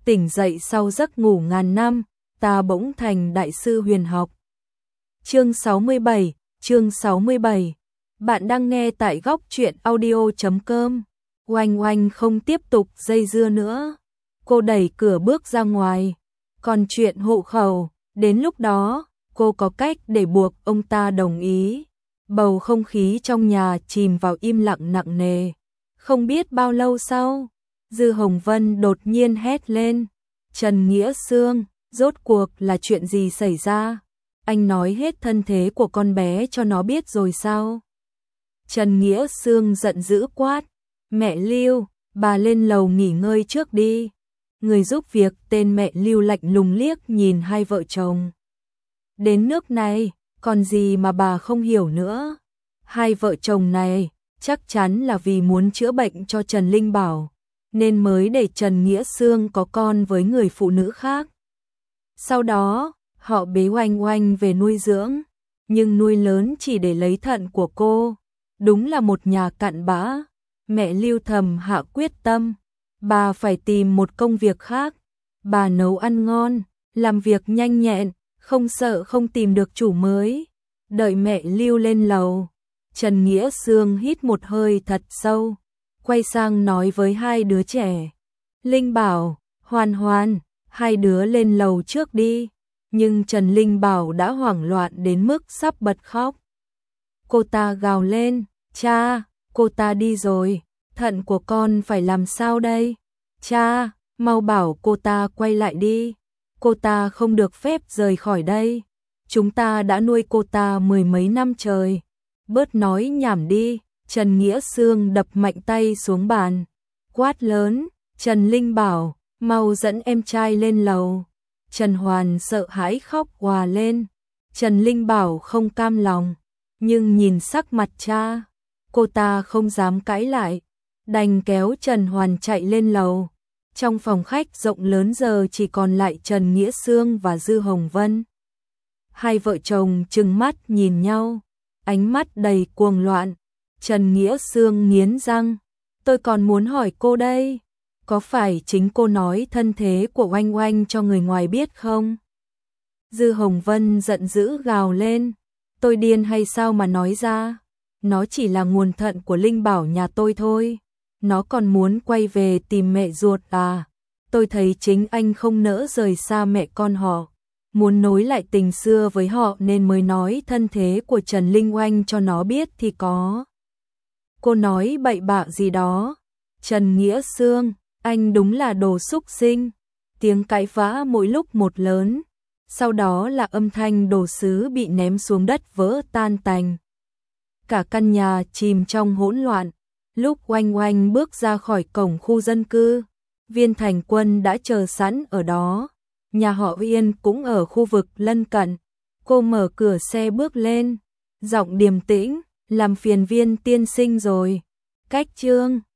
tỉnh dậy sau giấc ngủ ngàn năm, ta bỗng thành đại sư huyền học. Chương 67. Bạn đang nghe tại góc truyện audio.com. Oanh Oanh không tiếp tục dây dưa nữa. Cô đẩy cửa bước ra ngoài. Còn chuyện hộ khẩu, đến lúc đó, cô có cách để buộc ông ta đồng ý. Bầu không khí trong nhà chìm vào im lặng nặng nề. Không biết bao lâu sau, Dư Hồng Vân đột nhiên hét lên. Trần Nghĩa Xương, rốt cuộc là chuyện gì xảy ra? Anh nói hết thân thế của con bé cho nó biết rồi sao? Trần Nghĩa Xương giận dữ quát. Mẹ Lưu, bà lên lầu nghỉ ngơi trước đi. Người giúp việc tên mẹ Lưu lạnh lùng liếc nhìn hai vợ chồng. Đến nước này, còn gì mà bà không hiểu nữa? Hai vợ chồng này chắc chắn là vì muốn chữa bệnh cho Trần Linh Bảo, nên mới để Trần Nghĩa Xương có con với người phụ nữ khác. Sau đó, họ bế Oanh Oanh về nuôi dưỡng, nhưng nuôi lớn chỉ để lấy thận của cô. Đúng là một nhà cặn bã. Mẹ Lưu thầm hạ quyết tâm, bà phải tìm một công việc khác. Bà nấu ăn ngon, làm việc nhanh nhẹn, không sợ không tìm được chủ mới. Đợi mẹ Lưu lên lầu, Trần Nghĩa Xương hít một hơi thật sâu, quay sang nói với hai đứa trẻ. Linh Bảo, Hoan Hoan, hai đứa lên lầu trước đi. Nhưng Trần Linh Bảo đã hoảng loạn đến mức sắp bật khóc. Cô ta gào lên, cha, cô ta đi rồi, thận của con phải làm sao đây? Cha, mau bảo cô ta quay lại đi, cô ta không được phép rời khỏi đây. Chúng ta đã nuôi cô ta mười mấy năm trời. Bớt nói nhảm đi. Trần Nghĩa Xương đập mạnh tay xuống bàn, quát lớn, Trần Linh Bảo, mau dẫn em trai lên lầu. Trần Hoàn sợ hãi khóc òa lên. Trần Linh Bảo không cam lòng, nhưng nhìn sắc mặt cha, cô ta không dám cãi lại, đành kéo Trần Hoàn chạy lên lầu. Trong phòng khách rộng lớn giờ chỉ còn lại Trần Nghĩa Xương và Dư Hồng Vân. Hai vợ chồng trừng mắt nhìn nhau, ánh mắt đầy cuồng loạn. Trần Nghĩa Xương nghiến răng, tôi còn muốn hỏi cô đây, có phải chính cô nói thân thế của Oanh Oanh cho người ngoài biết không? Dư Hồng Vân giận dữ gào lên, tôi điên hay sao mà nói ra? Nó chỉ là nguồn thận của Linh Bảo nhà tôi thôi. Nó còn muốn quay về tìm mẹ ruột à? Tôi thấy chính anh không nỡ rời xa mẹ con họ, muốn nối lại tình xưa với họ nên mới nói thân thế của Trần Linh Oanh cho nó biết thì có. Cô nói bậy bạ gì đó? Trần Nghĩa Xương, anh đúng là đồ súc sinh. Tiếng cãi vã mỗi lúc một lớn, sau đó là âm thanh đồ sứ bị ném xuống đất vỡ tan tành. Cả căn nhà chìm trong hỗn loạn. Lúc Oanh Oanh bước ra khỏi cổng khu dân cư, Viên Thành Quân đã chờ sẵn ở đó. Nhà họ Viên cũng ở khu vực lân cận. Cô mở cửa xe bước lên, giọng điềm tĩnh, làm phiền Viên tiên sinh rồi. Cách Trương